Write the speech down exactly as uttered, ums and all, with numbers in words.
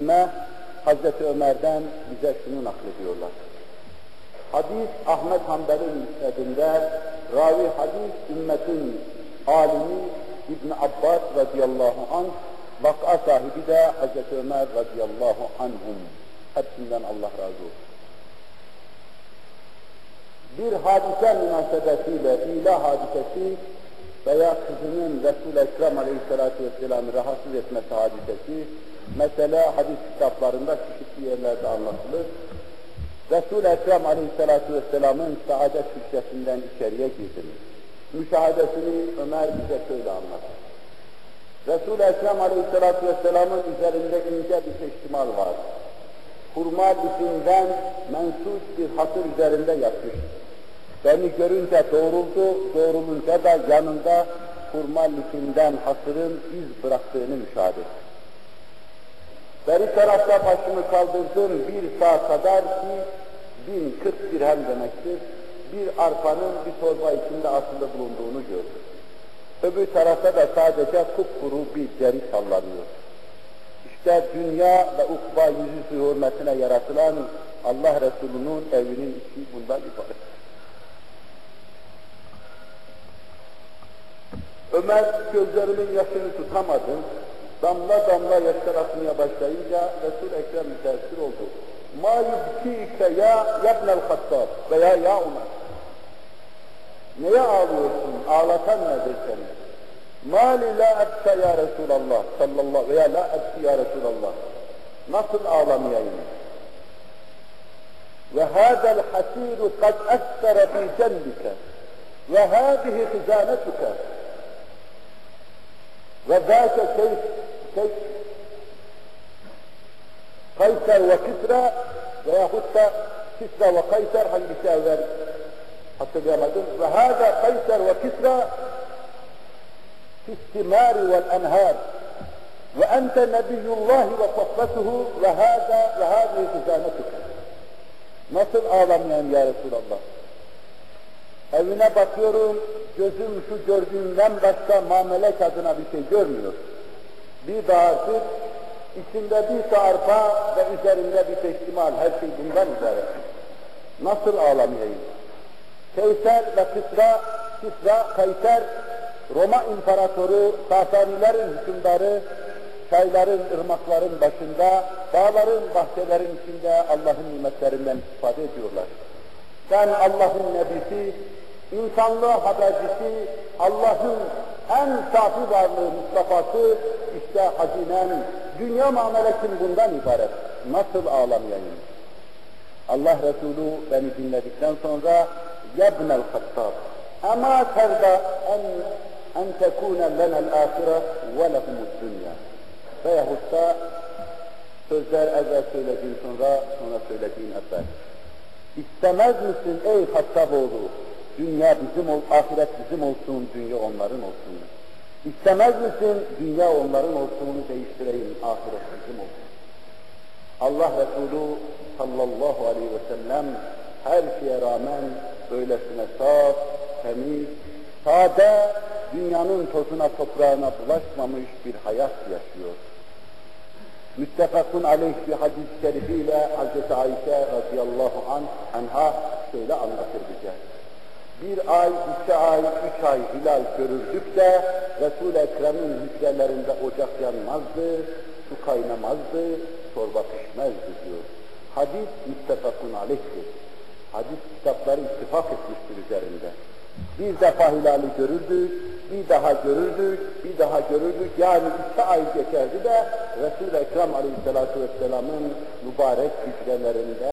Hazreti Ömer'den bize şunu naklediyorlar. Hadis Ahmed Hanbel'in müsnedinde ravi hadis ümmetin alimi İbn Abbas radıyallahu anh, vak'a sahibi de Hazreti Ömer radıyallahu anhum. Hepsinden Allah razı olsun. Bir hadise münasebetiyle ilah hadisesi veya kızının Resul-i Ekrem aleyhissalatü vesselam'ı rahatsız etmesi hadisesi, mesela hadis kitaplarında çeşitli yerlerde anlatılır. Resul-i Ekrem aleyhissalatü vesselam'ın saadet hüccesinden içeriye girdim. Müşahadesini Ömer bize şöyle anlatır. Resul-i Ekrem aleyhissalatü vesselam'ın üzerinde ince bir peştimal var. Hurma lifinden mensuç bir hasır üzerinde yatmış. Beni görünce doğruldu, doğrulunca da yanında hurma lifinden hasırın iz bıraktığını müşahede ettim. Beri tarafta başımı kaldırdım, bir saat kadar ki bin kırk dirhem demektir. Bir arpanın bir torba içinde asılı bulunduğunu gördüm. Öbür tarafta da sadece kupkuru bir deri sallanıyor. İşte dünya ve ukba yüzü hürmetine yaratılan Allah Resulü'nün evinin içi bundan ibaret. Ömer gözlerimin yaşını tutamadı. Damla damla yaşlar akmaya başlayınca Resul-i Ekrem müteessir oldu. مَا يُبْكِيكَ ya yabnel Hattab veya ya Ömer. Neye ağlıyorsun? Ağlatan nedir seni? مَا لِ لَا أَبْكَ ya Resulallah sallallahu veya la أَبْكِ ya Resulallah. Nasıl ağlamayayım? وَهَذَا الْحَسِيرُ قَدْ أَثَّرَ فِي جَنْبِكَ وَهَذِهِ خِزَانَتُكَ وَذَاكَ كَيْفَ كيف Kayser ve Kisra veyahut da Kisra ve Kayser hangisi evvel hatırlayamadım. Ve hâzâ Kayser ve Kisra fistimâri vel enhâr ve ente nebiyyullâhi ve sohbetuhu ve hâzâ ve hâzî hizânetuke. Nasıl ağlamayayım ya Resulallah? Evine bakıyorum, gözüm şu gördüğümden başka mamelek adına bir şey görmüyor. Bir dağarcık, içinde bir arpa ve üzerinde bir peştimal, her şey bundan ibaret. Nasıl ağlamayayım? Kayser ve Kisra, Kisra, Kayser, Roma İmparatoru, Sasanilerin hükümdarı, çayların, ırmakların başında, dağların, bahçelerin içinde Allah'ın nimetlerinden istifade ediyorlar. Sen Allah'ın nebisi, insanlığa habercisi, Allah'ın en safi varlığı Mustafa'sı, işte hazinen, dünya muameletin bundan ibaret. Nasıl ağlamayayım? Allah Resulü beni dinledikten sonra yebnel Hattab ama terda en en tekune lenel ahire ve lehumud dünya. Veyahut da sözler evvel söylediğin sonra sonra söylediğin evvel. İstemez misin ey Hattaboğlu? Dünya bizim ol, ahiret bizim olsun, dünya onların olsun. İstemez misin? Dünya onların olsun, değiştireyim, ahiret bizim olsun. Allah Resulü sallallahu aleyhi ve sellem her şeye rağmen böylesine saf, temiz, sade, dünyanın tozuna toprağına bulaşmamış bir hayat yaşıyor. Müttefakun aleyh bir hadis-i şerifiyle Hazreti Ayşe radıyallahu anh, anha şöyle anlatır bize. Bir ay, iki ay, üç ay hilal görürdük de Resul-i Ekrem'in hücrelerinde ocak yanmazdı, su kaynamazdı, çorba pişmezdi diyor. Hadis müttefakun aleyhtir. Hadis kitapları ittifak etmiştir üzerinde. Bir defa hilali görürdük, bir daha görürdük, bir daha görürdük. Yani iki ay geçerdi de Resul-i Ekrem aleyhissalatu vesselam'ın mübarek hücrelerinde